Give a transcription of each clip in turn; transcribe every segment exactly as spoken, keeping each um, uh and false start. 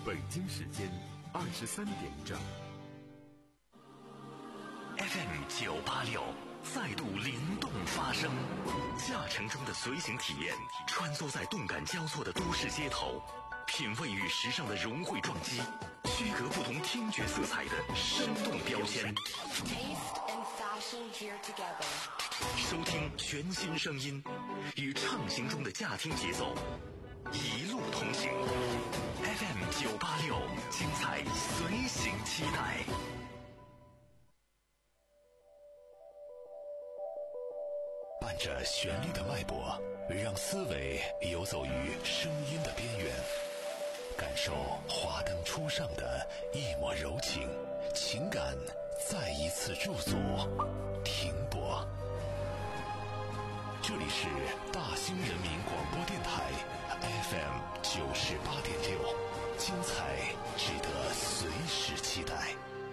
北京时间二十三点整。 F M 九八六再度灵动发声，驾乘中的随行体验，穿梭在动感交错的都市街头，品味与时尚的融汇撞击，区隔不同听觉色彩的生动标签。收听全新声音，与畅行中的驾听节奏，一路同行。F M 九八六，精彩随行期待。伴着旋律的脉搏，让思维游走于声音的边缘，感受华灯初上的一抹柔情，情感再一次驻足停泊。这里是大兴人民广播电台 F M 九十八点六，精彩值得随时期待。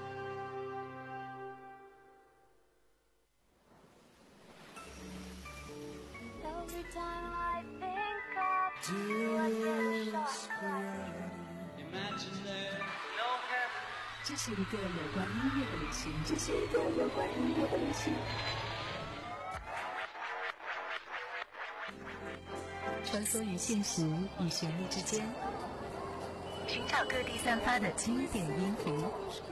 这是一个有关音乐的旅行，这是一个有关音乐的旅行。穿梭于现实与旋律之间，寻找各地散发的经典音符，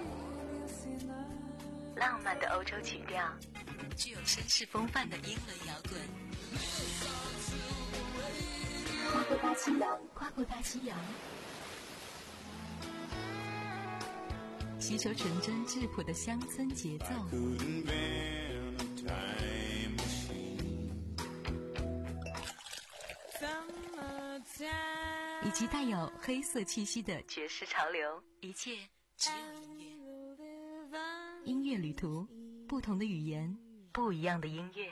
浪漫的欧洲曲调，具有绅士风范的英伦摇滚。跨过大西洋，跨过大西洋，寻求纯真质朴的乡村节奏，以及带有黑色气息的爵士潮流，一切只有音乐。音乐旅途，不同的语言，不一样的音乐。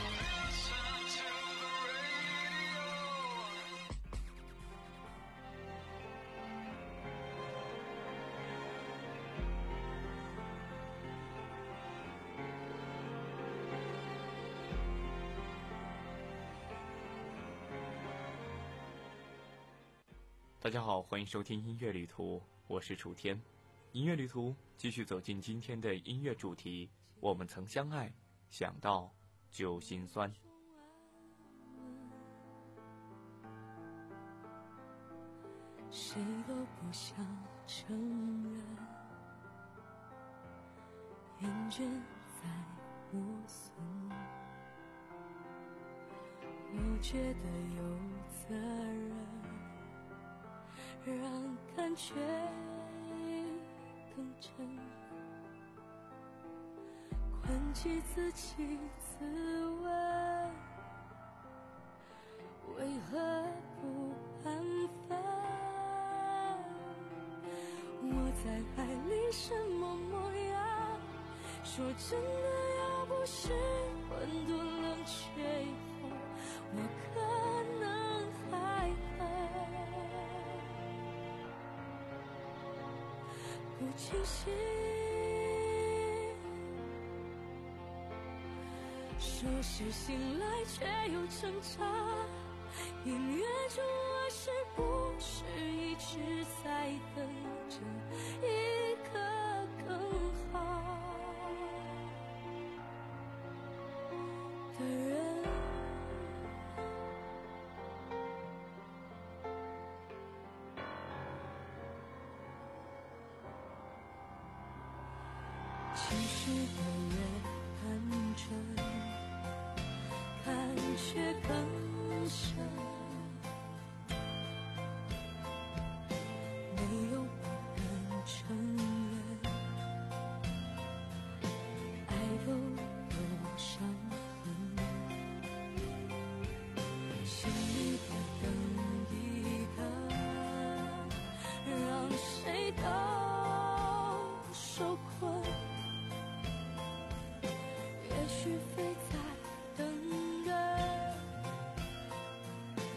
大家好，欢迎收听音乐旅途，我是楚天。音乐旅途继续走进今天的音乐主题，我们曾相爱，想到就心酸。 谁都不想承认，厌倦在磨损，又觉得有责任让感觉更真，困起自己自问，为何不安分？我在爱里什么模样？说真的，要不是混沌冷却以后，我可能还不清醒，说是醒来却又挣扎。音乐中我是不是一直在等着一个更好的人？其实越单纯，感觉更深，没有不敢承认，爱都有伤痕，心一个等一个，让谁都受困。也许非在等人，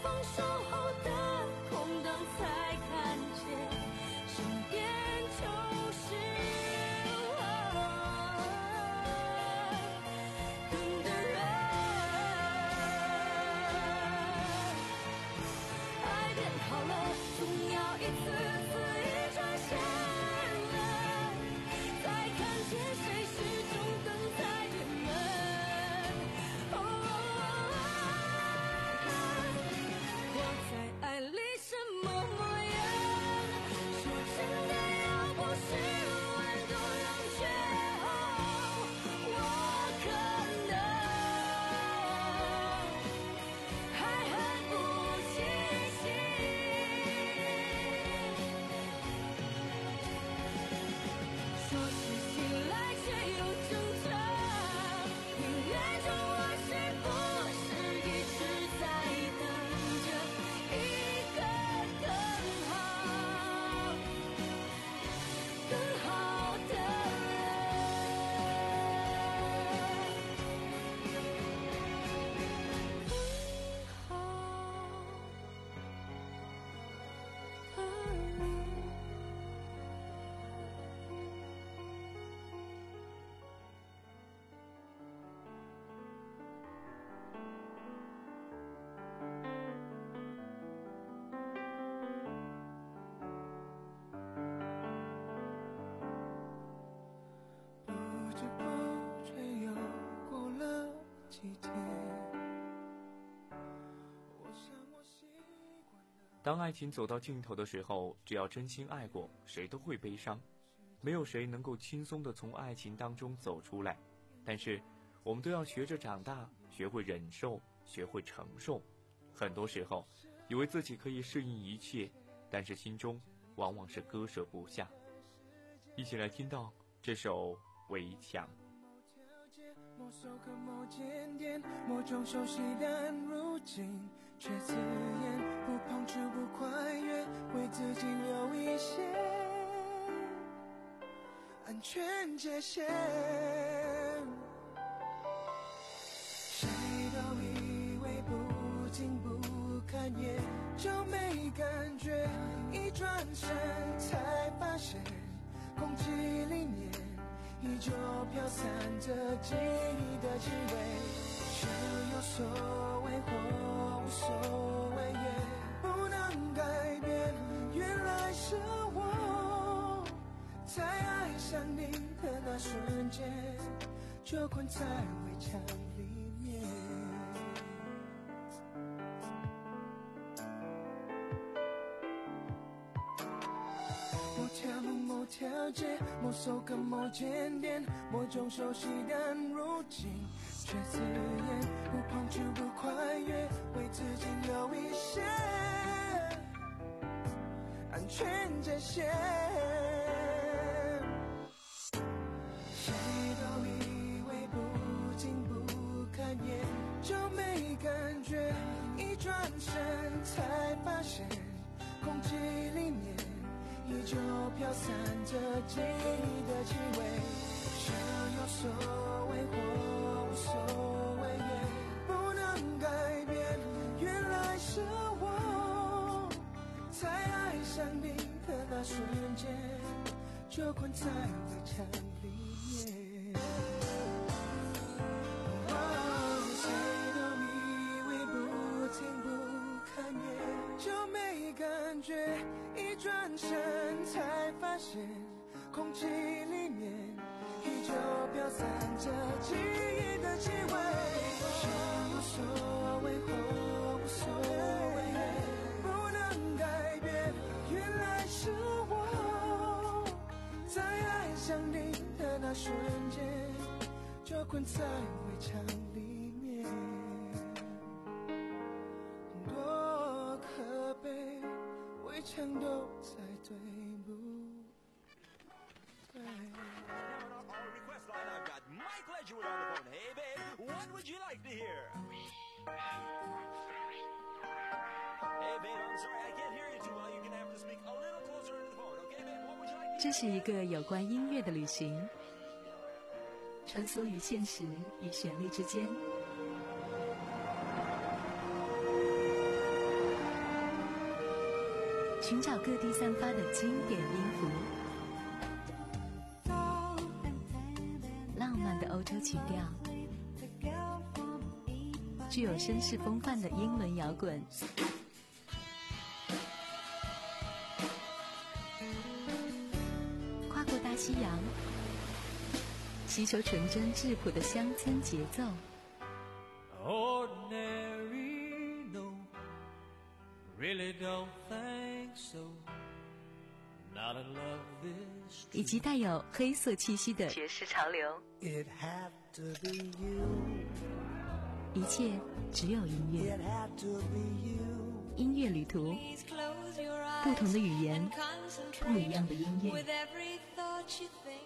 放手后的空档，才看见身边就是我等的人。爱变好了，总要一次次一转线了，才看见谁始终等在边缘。哦，我在爱里什么模样？说真的，要不是万多让绝后，我可能还很不清醒。说是醒来却又挣扎，音乐中我是不是一直在等着一个更好更好的人，更好的人。不知不觉又过了几天，我想我习惯了。 当爱情走到尽头的时候，只要真心爱过，谁都会悲伤。没有谁能够轻松地从爱情当中走出来，但是我们都要学着长大，学会忍受，学会承受。很多时候以为自己可以适应一切，但是心中往往是割舍不下。一起来听到这首《围墙》。 某首歌，某间店，某种熟悉但如今却刺眼，不碰触不跨越，为自己留一些安全界限。谁都以为不近不看也就没感觉，一转身才发现空气里面依旧飘散着记忆的气味，是有所谓或无所谓也不能改变，原来是我在爱上你的那瞬间就困在围墙里面。某条路某条街，某首歌某间店，某种熟悉但如今却刺眼，不碰触不跨越，为自己留一些安全界限。谁都以为不近不看也就没感觉，一转身才发现空气里面依旧飘散着记忆的气味，是有所谓或无所谓也不能改变，原来是我在爱上你的那瞬间就困在围墙里面。哦，谁都以为不听不看也就没感觉，一转身才发现空气里面依旧飘散着记忆的气味，是无所谓或无所谓也不能改变，原来是我在爱上你的那瞬间就困在围墙里面。多可悲，围墙都在对不对。 Our request line, I've got Mike Ledgerwood on the phone. Hey, babe, what would you like to hear? Hey, babe, I'm sorry, I can't hear you too well. You're gonna have to speak a little closer into the phone, okay, babe? What would you like to hear? 这是一个有关音乐的旅行，穿梭于现实与旋律之间。 寻找各地散发的经典音符，浪漫的欧洲曲调，具有绅士风范的英伦摇滚，跨过大西洋，吸收纯真质朴的乡村节奏。 Ordinary, no, really don't think so. Not in love this 以及带有黑色气息的爵士潮流。 It had to be you. 一切只有音乐， It had to be you. 音乐旅途，不同的语言，不一样的音乐。 With every thought you think.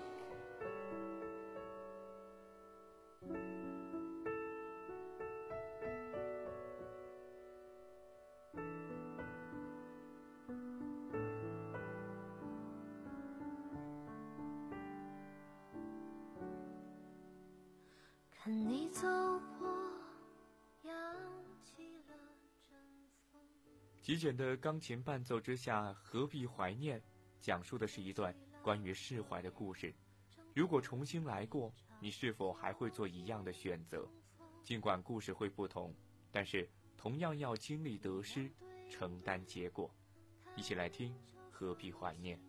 看你走过，扬起了阵风。 极简的钢琴伴奏之下，何必怀念？讲述的是一段关于释怀的故事。如果重新来过，你是否还会做一样的选择？尽管故事会不同，但是同样要经历得失，承担结果。一起来听，何必怀念？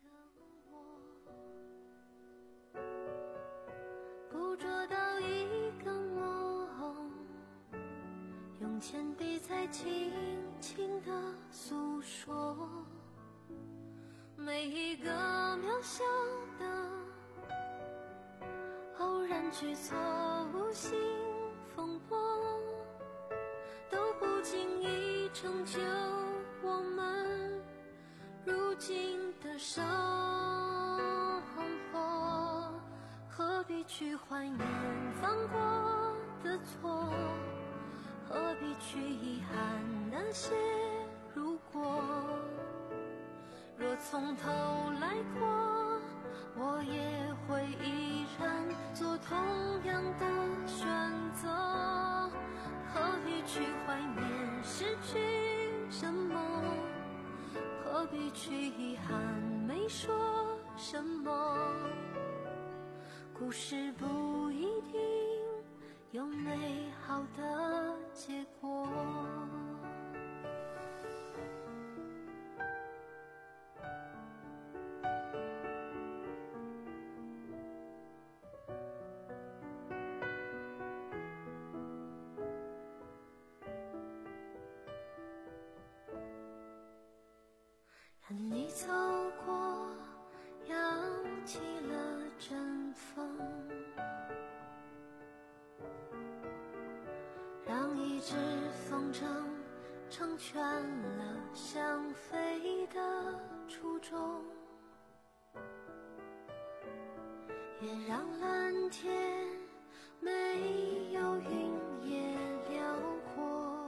捕捉到一个梦，用铅笔在轻轻地诉说，每一个渺小的偶然举措，无心风波，都不经意成就我们如今的生活。何必去怀念犯过的错？何必去遗憾那些如果？若从头来过，我也会依然做同样的选择。何必去怀念失去什么？何必去遗憾没说什么？故事不一定有美好的结果。看你走过，扬起了阵风，让一只风筝成全了想飞的初衷，也让蓝天没有云也辽阔，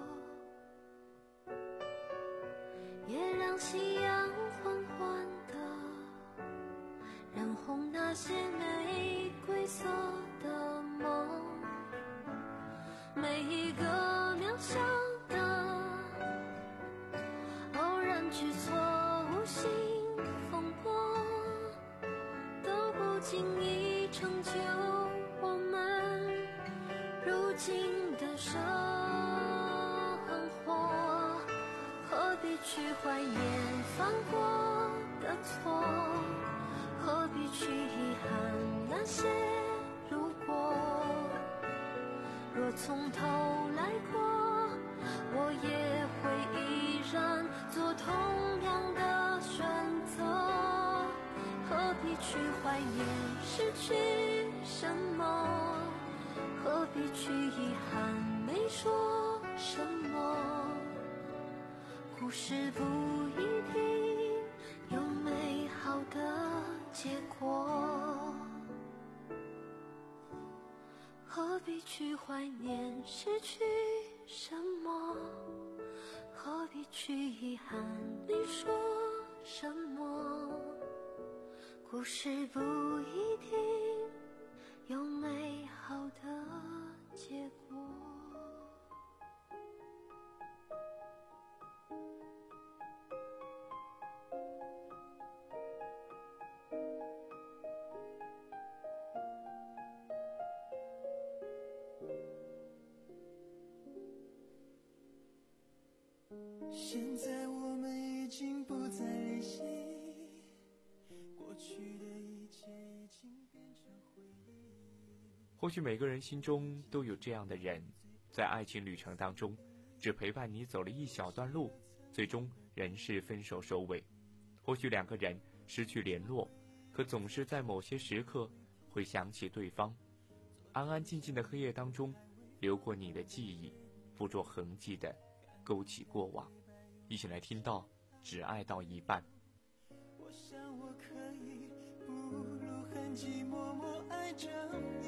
也让夕阳缓缓地染红那些玫瑰色的梦。每一个渺小的偶然举措，无心风波，都不经意成就我们如今的生活。何必去怀念犯过的错？何必去遗憾那些如果？若从头来过，我也会依然做同样的选择。何必去怀念失去什么？何必去遗憾没说什么？故事不一定有美好的结果。何必去怀念失去什么？何必去遗憾你说什么？故事不一定有美好的结果。 现在我们已经不再联系，过去的一切已经变成回忆。 或许每个人心中都有这样的人，在爱情旅程当中只陪伴你走了一小段路，最终人事分手收尾。或许两个人失去联络，可总是在某些时刻会想起对方。安安静静的黑夜当中，流过你的记忆，不着痕迹的勾起过往。一起来听到只爱到一半。 我想我可以不露痕迹，默默爱着你。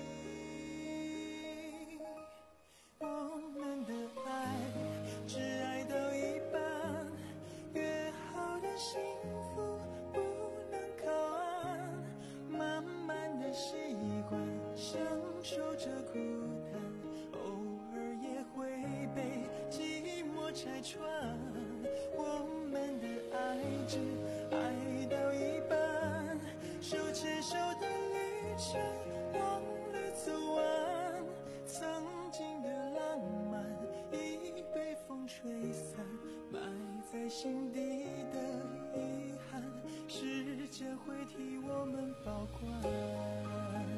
我们的爱只爱到一半，约好的幸福不能靠岸，慢慢的习惯享受着孤单，偶尔也会被寂寞拆穿。我们的爱只爱到一半，手牵手的旅程忘了走完，曾经的浪漫已被风吹散，埋在心底的遗憾，时间会替我们保管。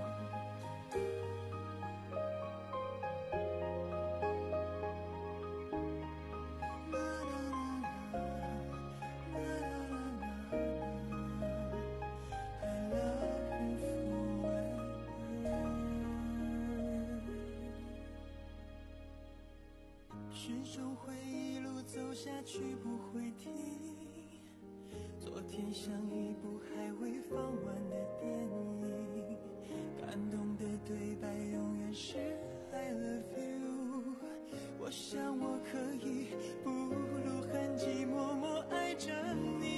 始终会一路走下去不会停，昨天像一部还未放完的电影，感动的对白永远是 I love you。 我想我可以不露痕迹，默默爱着你。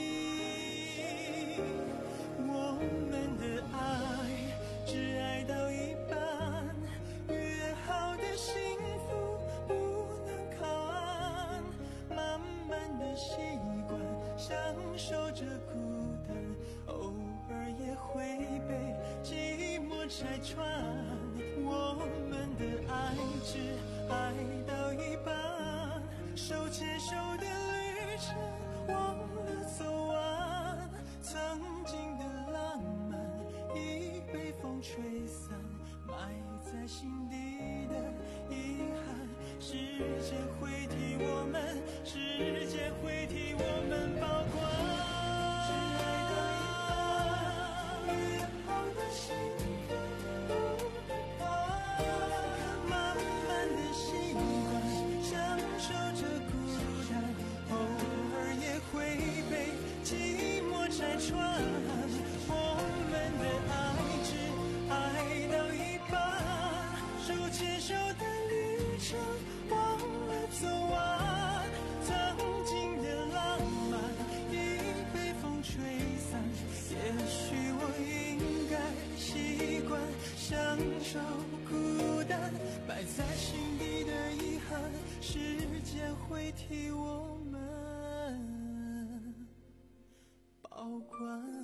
我们的爱只爱到一半，约好的幸福不能靠岸，慢慢的习惯享受着孤单，偶尔也会被寂寞拆穿。我们的爱只爱到一半，手牵手的旅程忘了走完，曾经的浪漫已被风吹散，埋在心底的遗憾，时间会替我们，时间会替我们保管。只爱到一半，约好的幸福不能靠岸，慢慢的习惯享受着孤单，偶尔也会被寂寞拆穿。我们的爱只爱到一半，手牵手的旅程忘了走完，曾经的浪漫已被风吹散，也许我应该习惯享受孤单，埋在心底的遗憾，时间会替我们保管。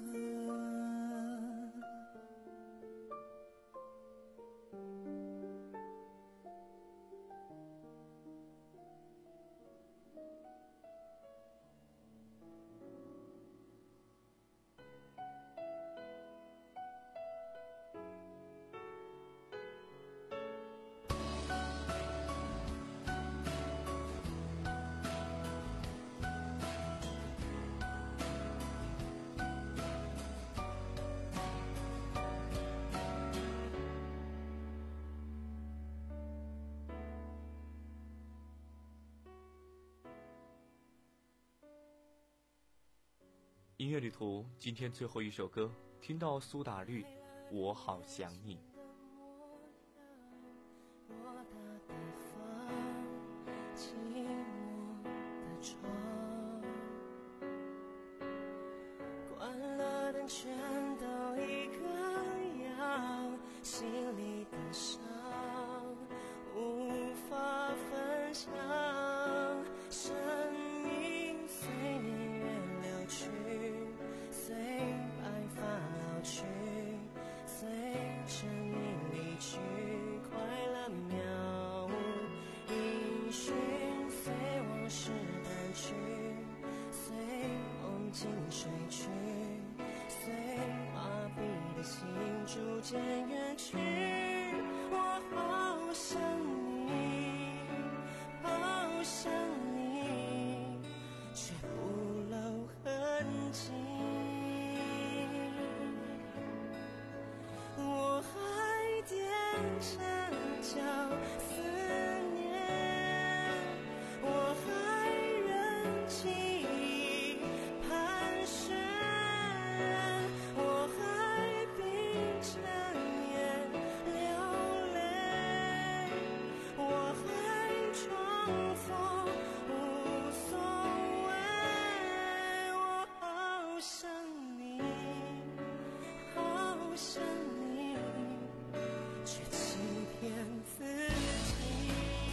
音乐旅途，今天最后一首歌，听到苏打绿，我好想你。 我的地方，寂寞的窗，关了灯全都一个样，心里的伤无法分享，声音随年月流去，随白发老去，随着你离去，快乐渺无音讯，随往事淡去， 睡去，随麻痹的心逐渐远去。我好想你，好想你，却不露痕迹。我还踮着脚思念，我还忍记忆盘旋，我还闭着眼流泪，我还装作无所谓。我好想你，好想你，却欺骗自己。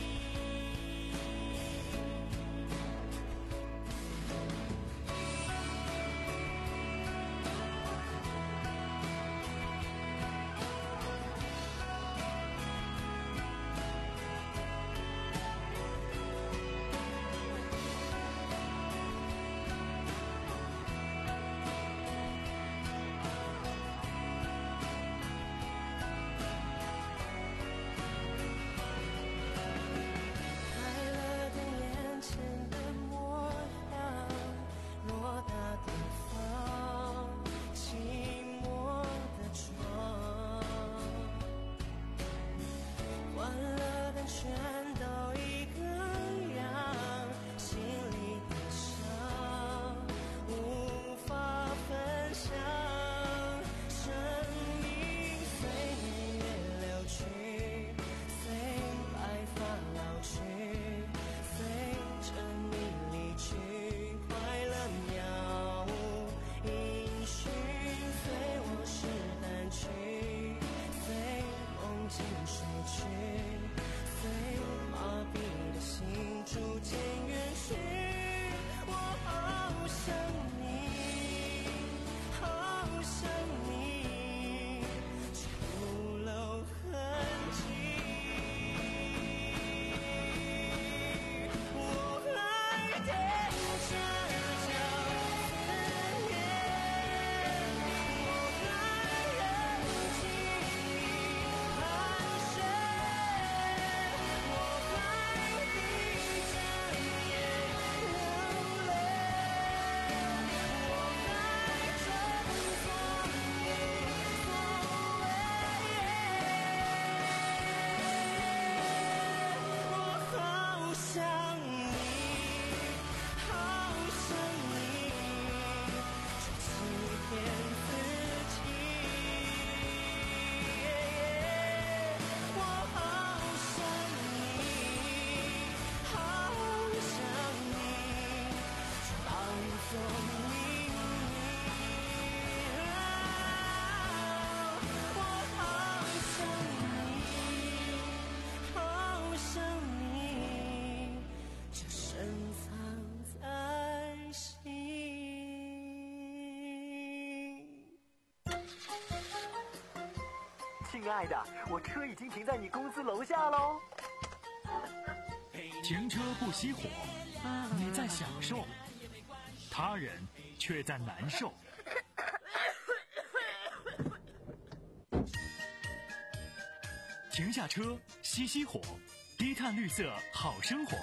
快乐的眼前的模样，偌大地方，寂寞的床，欢乐但全都一个样，心里的伤无法分享。生命随年月流去，随白发老去，随着你离去，快乐渺无音讯，随我是单曲，随梦境睡去，随麻痹的心逐渐远去。我好想你，好想你，却不露痕迹。我还踮着脚思念，我还忍记忆盘旋，我还闭着眼流泪，我还装作无所谓。我好想你，好想你，却欺骗自己。我好想你，好想你，却当作秘密。我好想你，好想你，就深藏在心。 亲爱的，我车已经停在你公司楼下喽。 停车不熄火，你在享受，他人却在难受。停下车，熄熄火，低碳绿色好生活。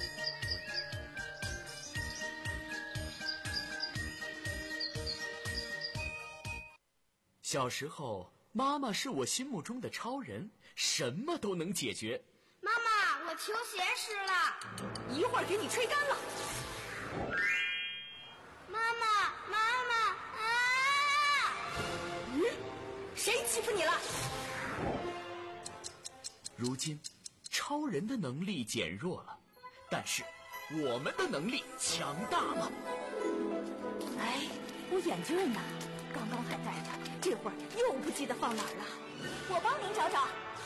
小时候，妈妈是我心目中的超人，什么都能解决。 妈妈，我球鞋湿了， 一会儿给你吹干了。 妈妈，妈妈啊！ 嗯，谁欺负你了？ 如今，超人的能力减弱了，但是我们的能力强大了。 哎，我眼镜呢？刚刚还戴着，这会儿又不记得放哪儿了。我帮您找找。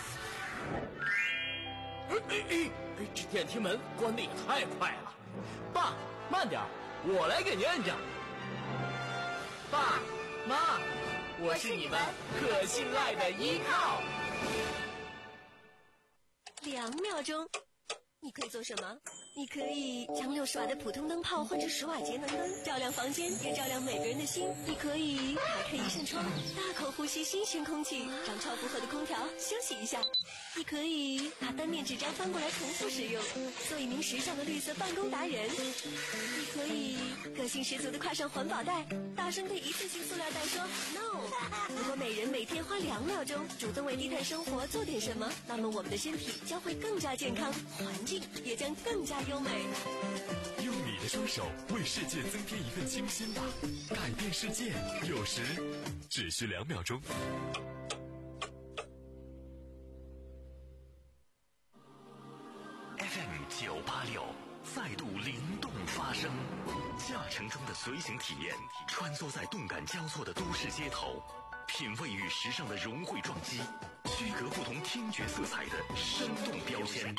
哎哎哎！这电梯门关得也太快了。爸，慢点，我来给您摁着。爸妈，我是你们可信赖的依靠。 两秒钟， 你可以做什么？你可以将六十瓦的普通灯泡换成十瓦节能灯，照亮房间，也照亮每个人的心。你可以打开一扇窗，大口呼吸新鲜空气，让超负荷的空调休息一下。你可以把单面纸张翻过来重复使用，做一名时尚的绿色办公达人。你可以个性十足的挎上环保袋，大声对一次性塑料袋说 no。 如果每人每天花两秒钟主动为低碳生活做点什么，那么我们的身体将会更加健康，环境也将更加优美。 用你的双手为世界增添一份清新吧，改变世界有时只需两秒钟。F M 九八六再度灵动发声，驾乘中的随行体验，穿梭在动感交错的都市街头，品味与时尚的融汇撞击，区隔不同听觉色彩的生动标签。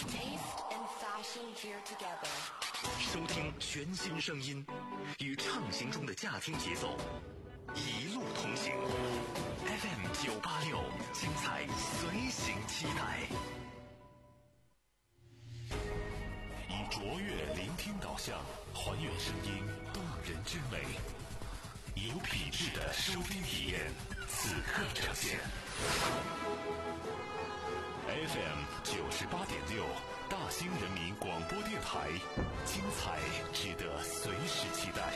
收听全新声音，与畅行中的驾听节奏，一路同行。F M 九八六，精彩随行期待。以卓越聆听导向，还原声音动人之美，有品质的收听体验，此刻呈现。F M 九十八点六，大兴人民广播电台，精彩值得随时期待。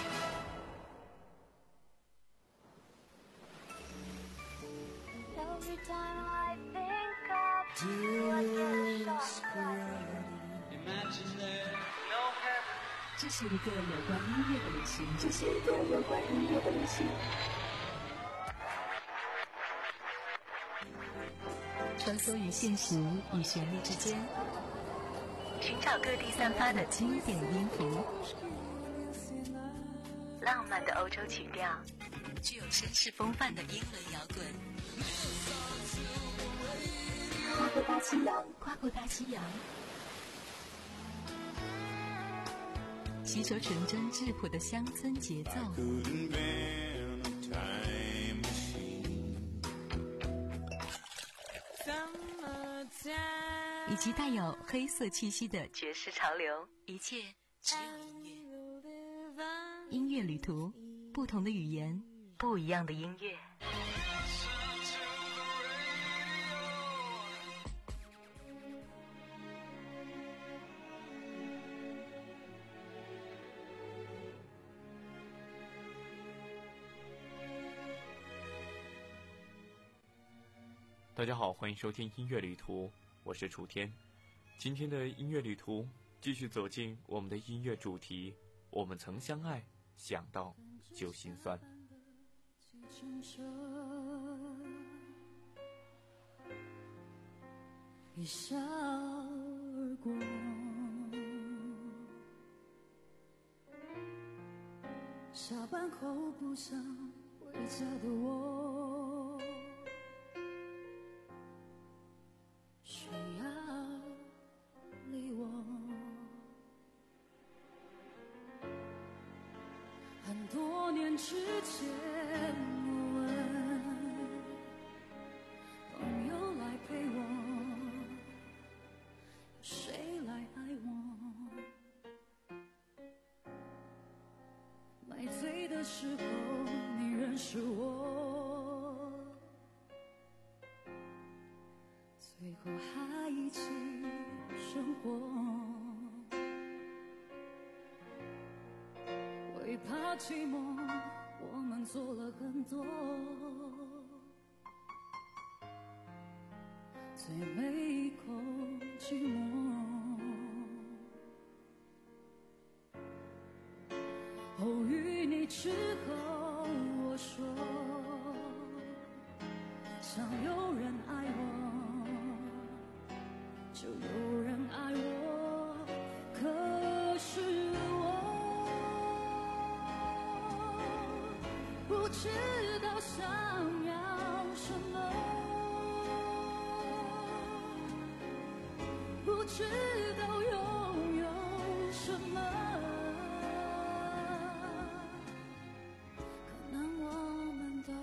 这是一个有关音乐的旅行，这是一个有关音乐的旅行。穿梭于现实与旋律之间，寻找各地散发的经典音符，浪漫的欧洲曲调，具有绅士风范的英伦摇滚。跨过大西洋，跨过大西洋，吸收纯真质朴的乡村节奏，以及带有黑色气息的爵士潮流，一切只有音乐。音乐旅途，不同的语言，不一样的音乐。 大家好，欢迎收听音乐旅途，我是楚天。今天的音乐旅途继续走进我们的音乐主题，我们曾相爱，想到就心酸。 一笑而过，下班后不想回家的我，需要理我。很多年之前我问朋友来陪我，谁来爱我？买醉的时候你认识我，最后还一起生活。为怕寂寞，我们做了很多，最每一口寂寞。偶遇你之后，我说想有人爱我，就有人爱我。可是我不知道想要什么，不知道拥有什么，可能我们都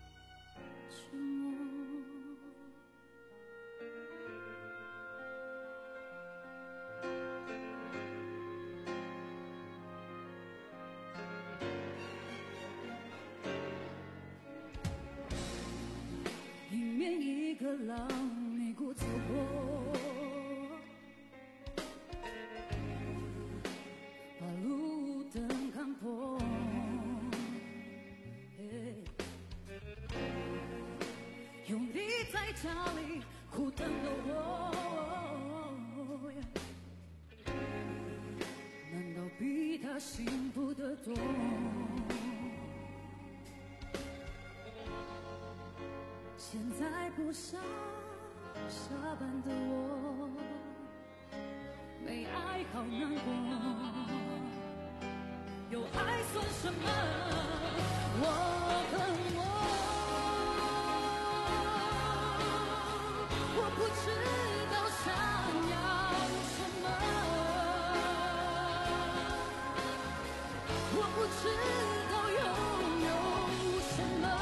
沉默。 浪一股走过，把路灯看破，有你在家里苦等的我，难道比他幸福得多？现在不想下班的我，没爱好难过，有爱算什么？我恨我，我不知道想要什么，我不知道拥有什么。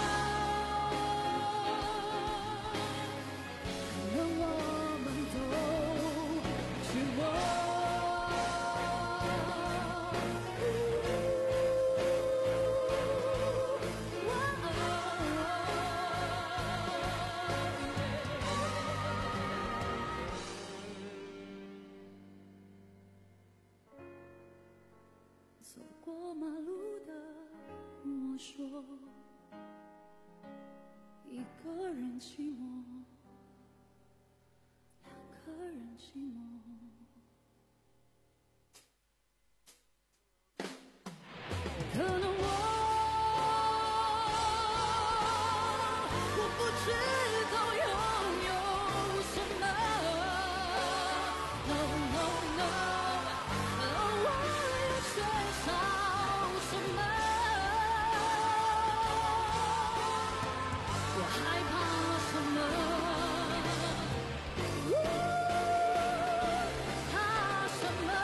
走过马路的我说，一个人寂寞，两个人寂寞。可能我我不知道拥有什么 No no no oh, 我又缺少什么，我害怕什么，怕什么，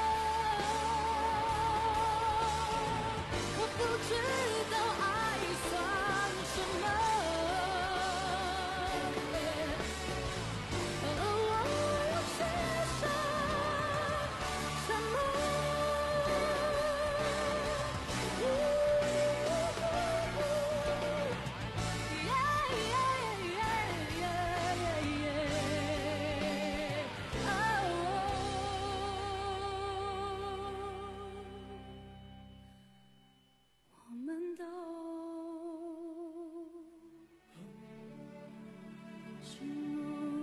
我不知道爱算什么，我又缺少什么。我们都寂寞。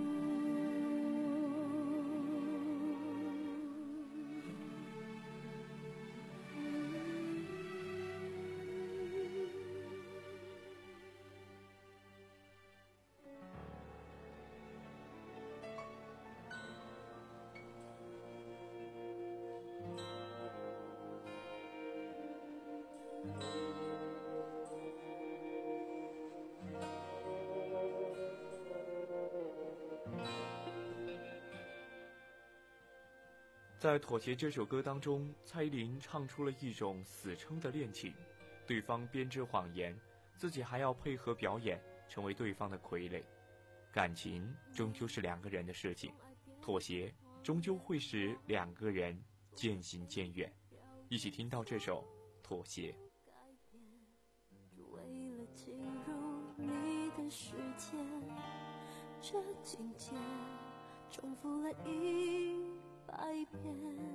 在《妥协》这首歌当中，蔡依林唱出了一种死撑的恋情，对方编织谎言，自己还要配合表演，成为对方的傀儡。感情终究是两个人的事情，妥协终究会使两个人渐行渐远。一起听到这首《妥协》。 为了进入你的世界，这情节重复了一百遍，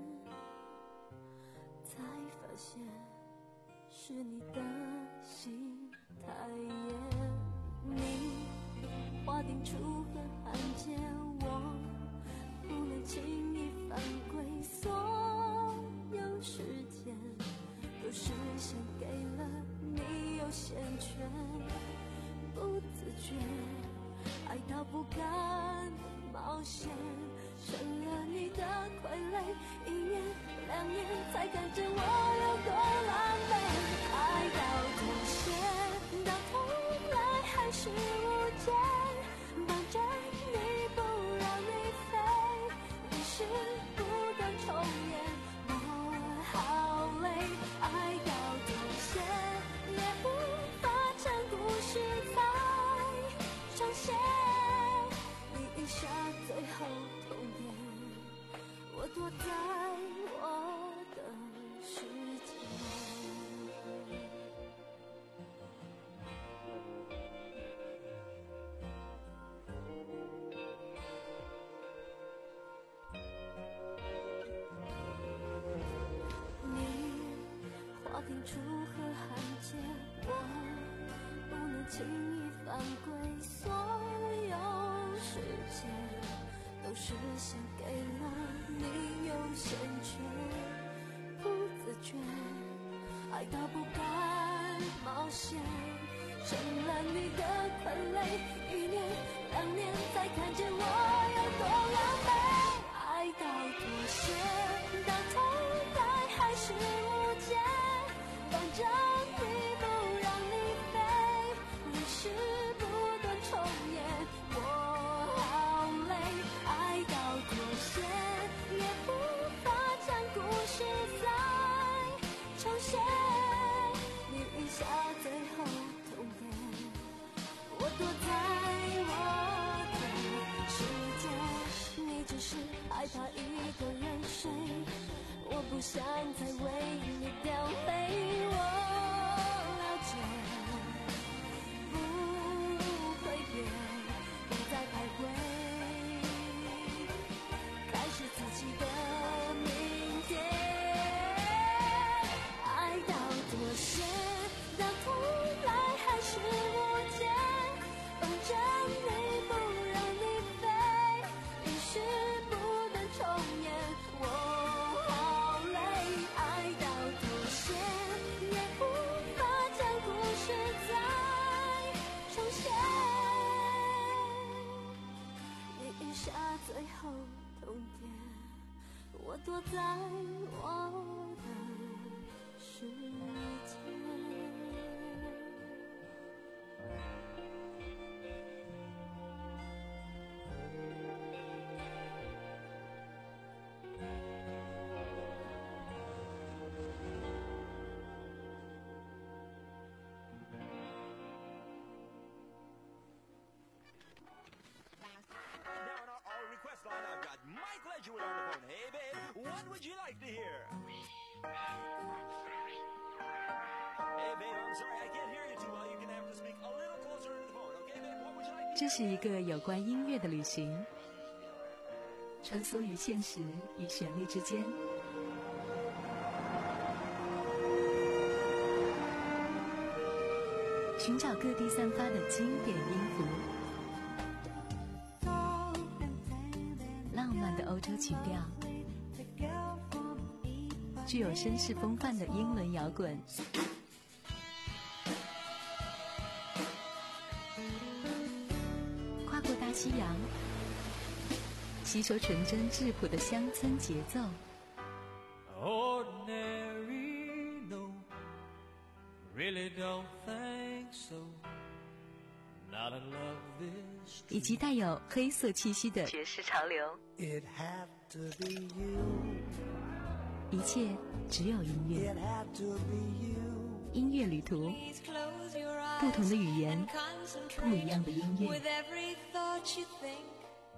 才发现是你的心太野。你划定出个汉界，我不能轻易犯规，所有时间都是献给了你优先权，不自觉爱到不敢冒险，成了你的傀儡，一年两年才看见我有多狼狈，爱到妥协，到头来还是无解，绑着你不让你飞，历史不断重演，我好累，爱到妥协也无法将故事再重写，你一下最后痛点，我躲在我的定出和罕见，我不能轻易犯规，所有时间都是献给了你优先权，不自觉爱到不敢冒险，成了你的傀儡，一年两年才看见我有多狼狈，爱到妥协，到头来还是无解，反正你不让你飞，历史不断重演，我好累，爱到妥协，也无法将故事再重写，你一下最后痛点，我躲在我的世界，你只是害怕一个人睡，我不想再为你掉泪，我了解，不会变，不再徘徊，开始自己的明天，爱到妥协，到头来还是无解，反正你不让你飞，历史不断重演，我好累，爱到妥协，也无法将故事再重写，你一下最后痛点，我躲在我的世界。 这是一个有关音乐的旅行，穿梭于现实与旋律之间，寻找各地散发的经典音符，浪漫的欧洲情调，具有绅士风范的英伦摇滚，跨过大西洋，吸收纯真质朴的乡村节奏， Ordinary, no, really don't think so. Not in love this 以及带有黑色气息的爵士潮流。 It had to be you. 一切只有音乐。 It had to be you. 音乐旅途，不同的语言，不一样的音乐。 With every thought you think,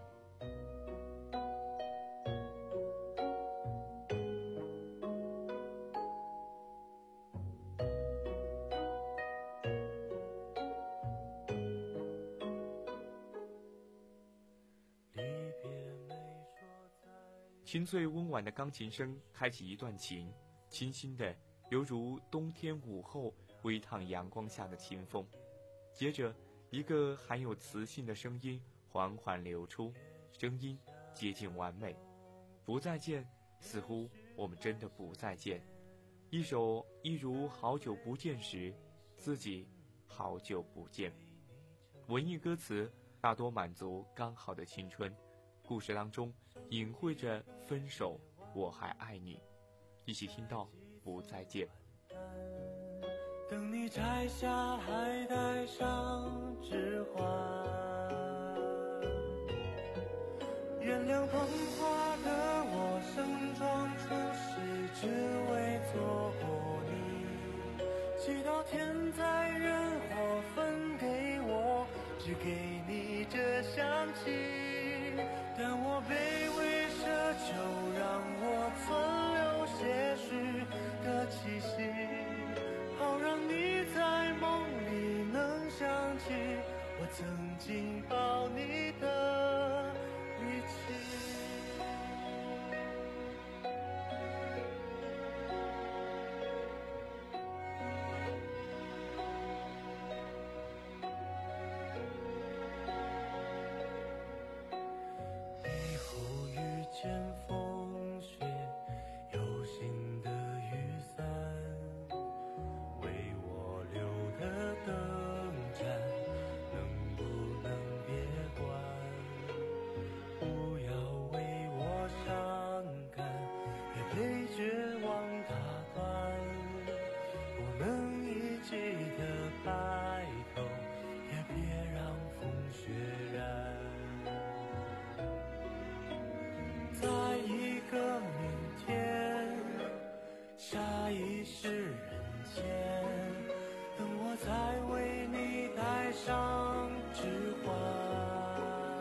离别没说再清脆温婉的钢琴声开启一段情，清新的犹如冬天午后微烫阳光下的清风。接着一个含有磁性的声音缓缓流出，声音接近完美。不再见，似乎我们真的不再见。一首一如好久不见时，自己好久不见。文艺歌词大多满足刚好的青春，故事当中隐晦着分手，我还爱你。一起听到不再见。 等你摘下还带上指环，原谅捧花的我盛装出世，只为错过你。祈祷天灾人祸分给我，只给你这香气。但我卑微奢求，让我存留些许的气息，好让你在梦里能想起我曾经抱你的语气。 下一世人间，等我再为你戴上指环。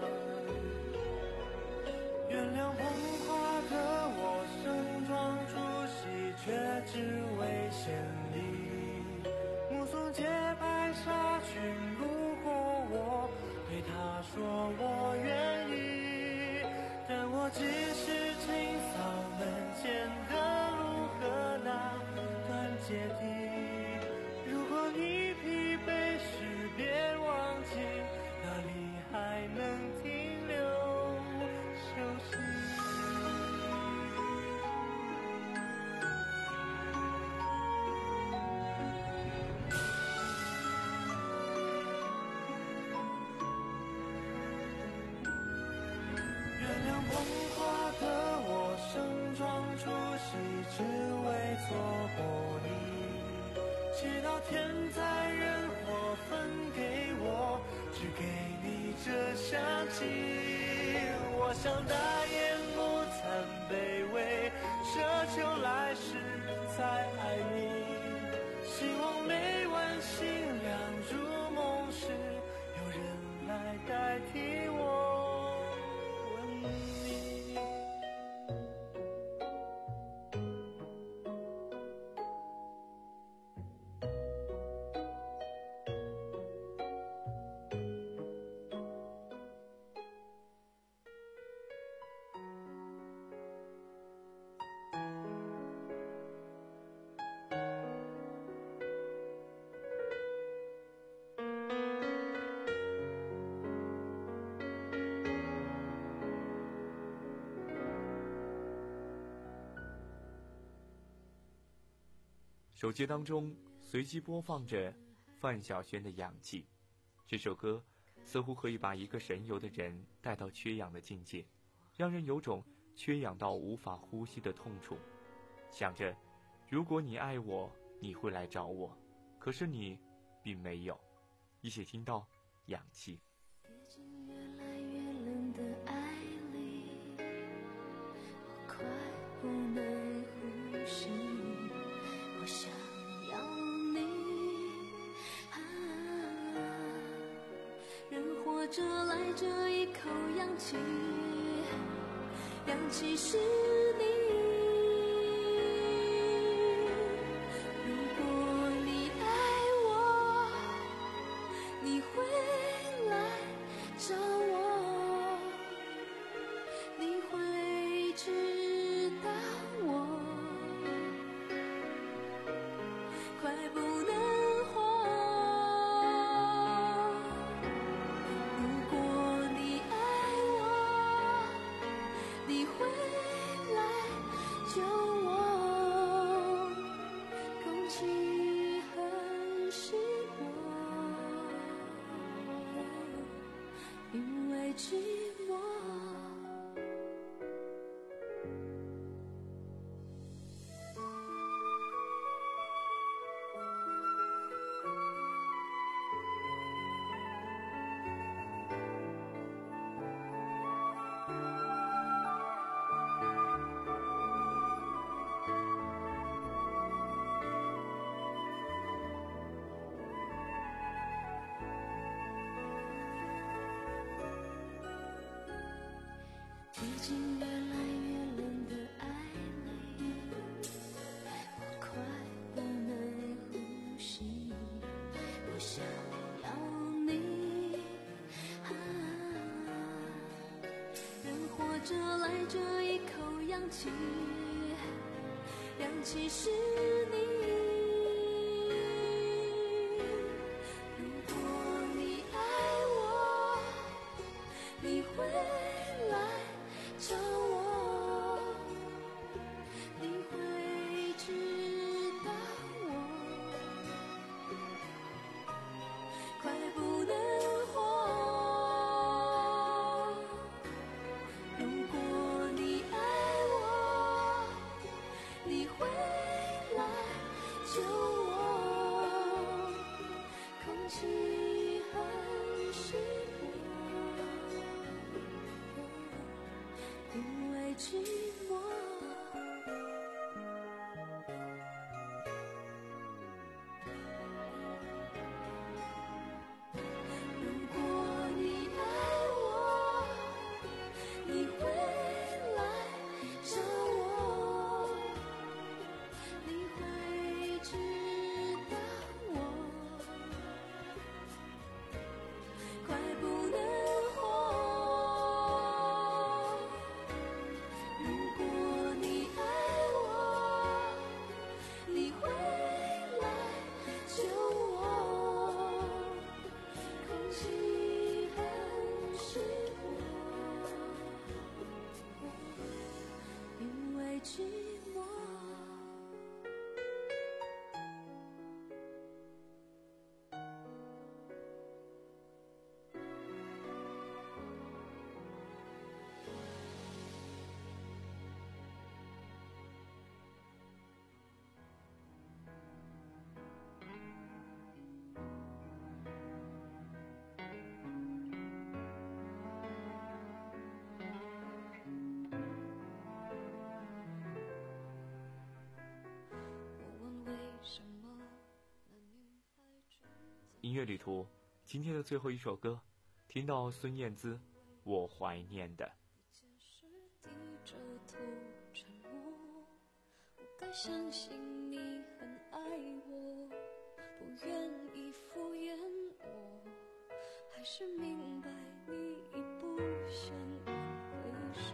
原谅捧花的我盛装出席，却只为献礼。目送节拍杀群路过我，对他说我愿意，但我只是清扫门前的路和那段阶梯。如果你疲惫时别忘记，哪里还能停留休息。原谅捧花的我盛装出席，只为错过你。祈祷天灾人祸分给我，只给你这香气。我想大言不惭卑微，奢求来世再爱你。希望每晚星亮入梦时，有人来代替我吻你。 手机当中随机播放着范晓萱的《氧气》，这首歌似乎可以把一个神游的人带到缺氧的境界，让人有种缺氧到无法呼吸的痛楚。想着如果你爱我，你会来找我，可是你并没有。一起听到《氧气》。 越来越冷的爱里，我快不能呼吸，我想要你啊，人活着来这一口氧气，氧气是你。已经越来越冷的爱里，我快不能呼吸，我想要你啊，人活着来这一口氧气，氧气是你。如果你爱我，你会来找我，你会知道我快不能活。如果你爱我，你会来救我。空气很稀薄，因为寂寞。 音乐旅途，今天的最后一首歌，听到孙燕姿《我怀念的》。 低着头沉默，不该相信你很爱我，不愿意敷衍我，还是明白你已不想回首。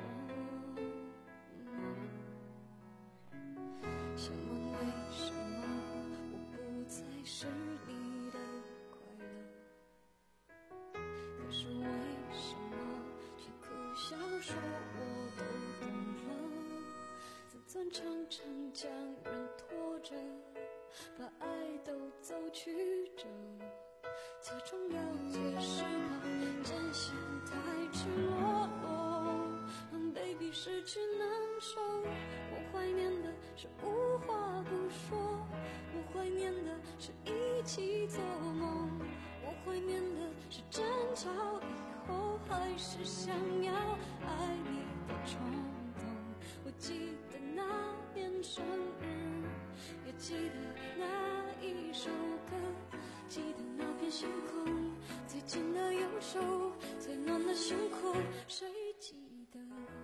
想问为什么我不再是你的快乐，可是为什么却苦笑说我都懂了。自尊常常将人拖着，把爱都走曲折，假装了解是怕真相太赤裸裸，让 baby 失去难受。我怀念的是无话不说，我怀念的是一起做梦，我怀念的是争吵以后还是想要爱你的冲动。我记得那年生日，也记得那一首歌，记得那片星空，最近的右手，最暖的胸口，谁记得？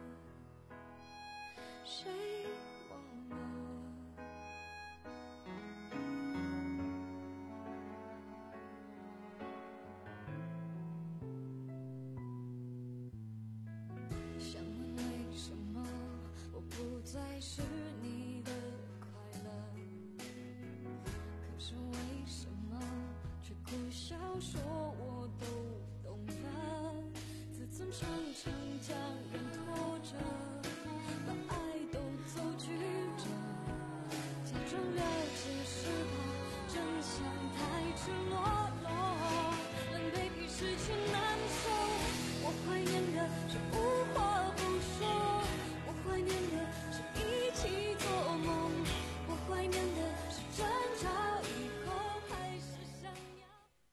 谁忘了？想问为什么我不再是你的快乐，可是为什么却苦笑说我都懂了。自尊常常将人拖着，把爱都走曲折，假装了解是怕真相太赤裸裸，让 baby 失去难受。我怀念的是无话不说，我怀念的是一起做梦，我怀念的是争吵以后还是想要。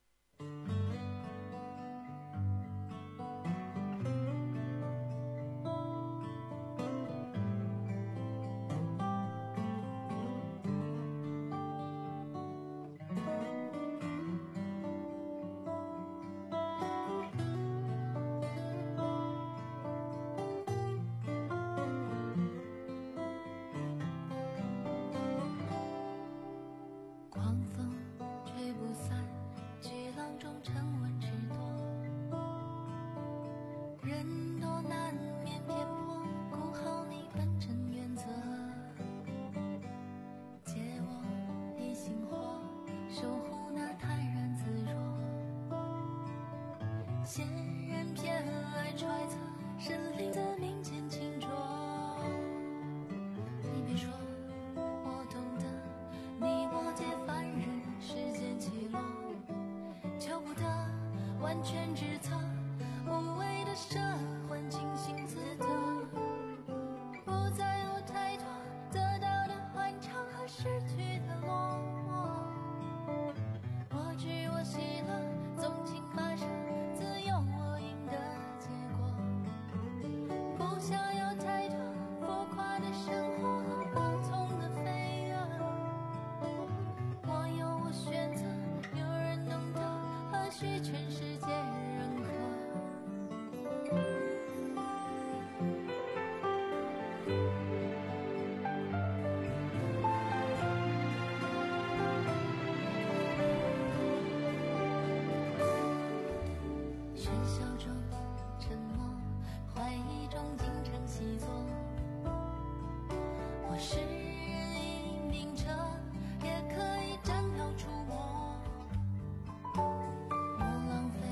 狂风吹不散，巨浪中沉稳执着，人多难免偏颇，顾好你本真原则，借我一心火，守护那坦然自若。闲人偏爱揣测，神灵的民间情浊。你别说，我懂得，你我皆凡人，世间起落，求不得完全指责，无谓的社会清醒自得，不再有太多得到的欢畅和失去的落寞。我知我喜乐，纵情发射，自有我应得结果，不想要太多浮夸的生活和放纵的飞蛾。我有我选择，有人懂得，何须全世界认可。喧嚣中沉默，怀疑中京城细作，我是一名车，也可以站票出没。莫浪费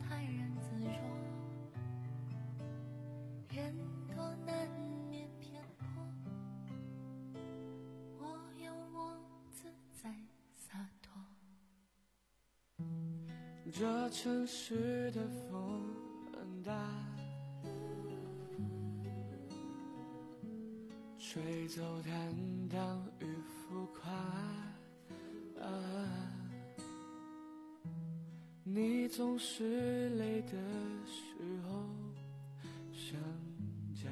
泰然自若，人多难免偏颇，我有我自在洒脱。 这城市的风很大，吹走坦荡与浮夸。啊，你总是累的时候想家，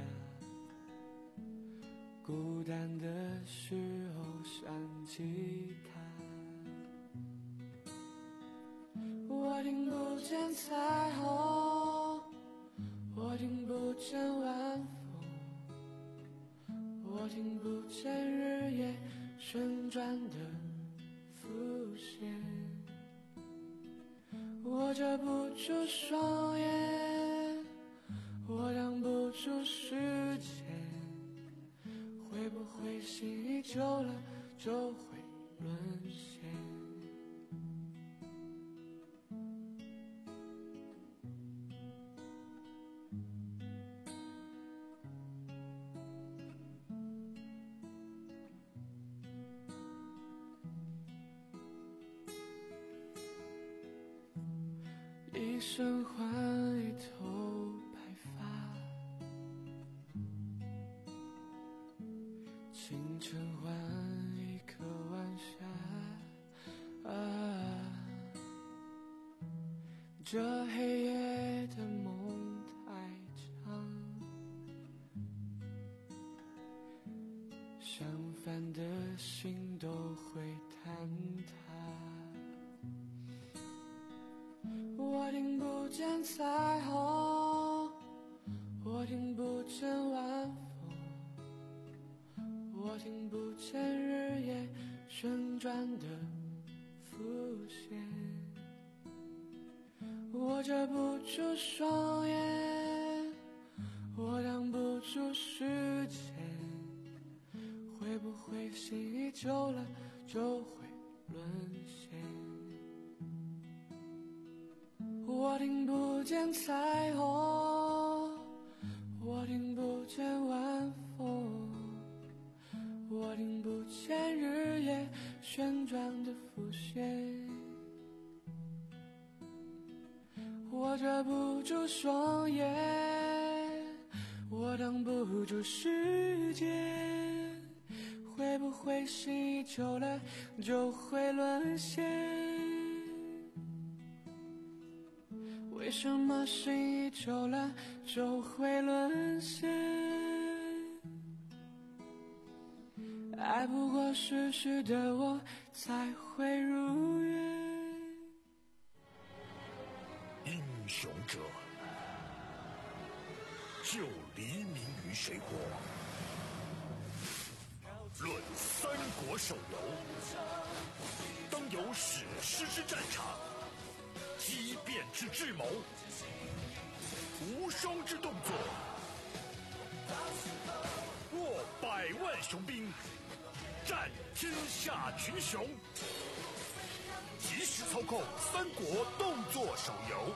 孤单的时候想吉他。我听不见彩虹，我听不见晚风，我听不见日夜旋转的浮现，我遮不住双眼，我挡不住时间，会不会心一久了就会沦陷？一生换一头白发，清晨换一颗晚霞。啊，这黑夜的梦太长，相反的心都会坍塌。我听不见彩虹，我听不见晚风，我听不见日夜旋转的浮现，我遮不住双眼，我挡不住时间，会不会心一久了就会沦陷？我听不见彩虹，我听不见晚风，我听不见日夜旋转的浮现，我遮不住双眼，我挡不住时间，会不会心一久了就会沦陷？为什么心一久了就会沦陷？爱不过失去的我才会如愿。 英雄者，就黎明于水火。论三国手游，当有史诗之战场，机变之智谋，无双之动作，握百万雄兵，战天下群雄。即时操控三国动作手游，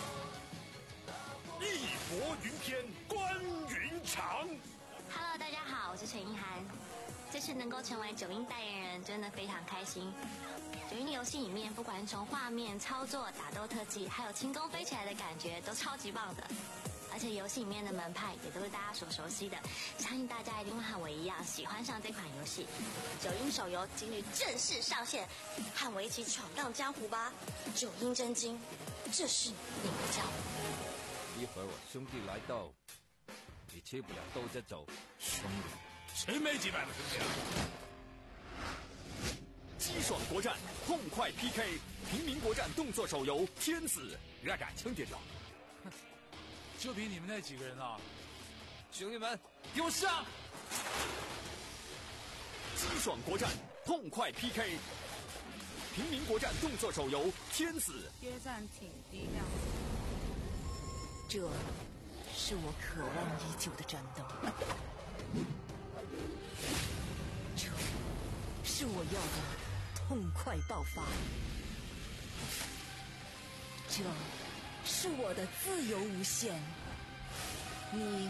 义薄云天，关云长。 Hello， 大家好，我是陈意涵。这次能够成为九阴代言人，真的非常开心。九阴游戏里面，不管是从画面、操作、打斗特技，还有轻功飞起来的感觉，都超级棒的。而且游戏里面的门派也都是大家所熟悉的，相信大家一定会和我一样喜欢上这款游戏。九阴手游今日正式上线，和我一起闯荡江湖吧！九阴真经，这是你的教。 一会儿我兄弟来到，你吃不了兜着走。 兄弟，谁没几百个兄弟啊？ 激爽国战，痛快 P K， 平民国战动作手游《天子》，让感枪点到。 哼，就凭你们那几个人啊！ 兄弟们，给我上！ 激爽国战，痛快 P K， 平民国战动作手游《天子》。 约战挺低调。 这是我渴望已久的战斗，这是我要的痛快爆发，这是我的自由无限。你